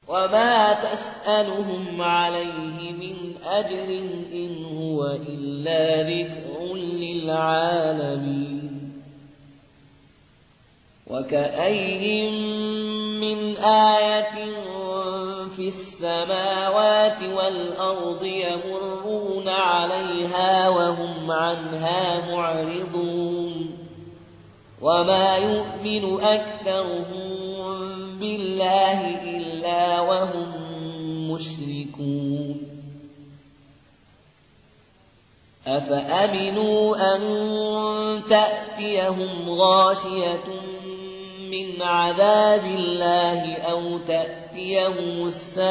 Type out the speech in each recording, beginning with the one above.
وما تسألهم عليه من أجر إن هو إلا ذكر للعالمين وكأين من آية في السماوات والأرض يمرون عليها وهم عنها معرضون وما يؤمن أكثرهم بالله إلا وهم مشركون أفأمنوا أن تأتيهم غاشية من عذاب الله أو تأتيهم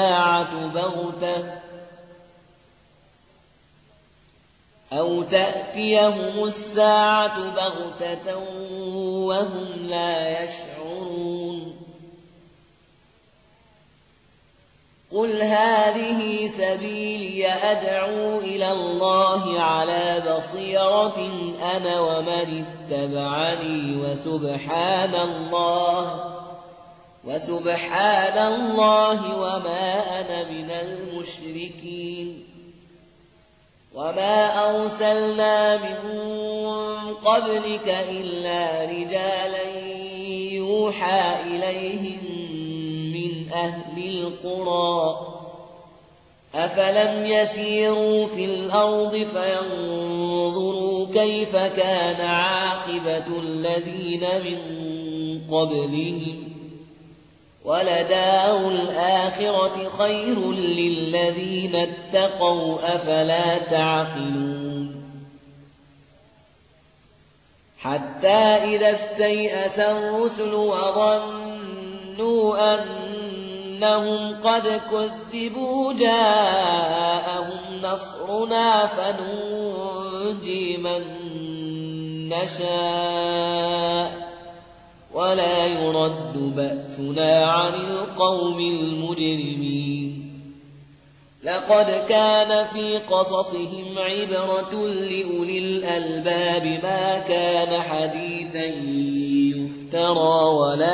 الساعة بغتة وهم لا يشعرون قل هذه سبيلي أدعو إلى الله على بصيرة أنا ومن اتبعني وسبحان الله وما أنا من المشركين وما أرسلنا من قبلك إلا رجالا يوحى إليهم من أهل القرى أفلم يسيروا في الأرض فينظروا كيف كان عاقبة الذين من قبلهم ولدار الآخرة خير للذين اتقوا أفلا تعقلون حتى إذا استيأس الرسل وظنوا أنهم قد كذبوا جاءهم نصرنا فننجي من نشاء ولا يرد بأسنا عن القوم المجرمين لقد كان في قصصهم عبرة لأولي الألباب ما كان حديثا يفترى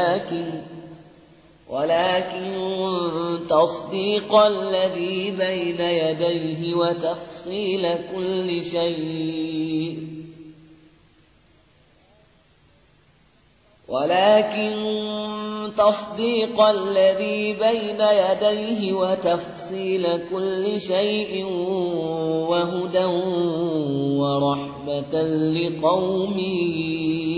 ولكن تصديق الذي بين يديه وتفصيل كل شيء وهدى ورحمة لقوم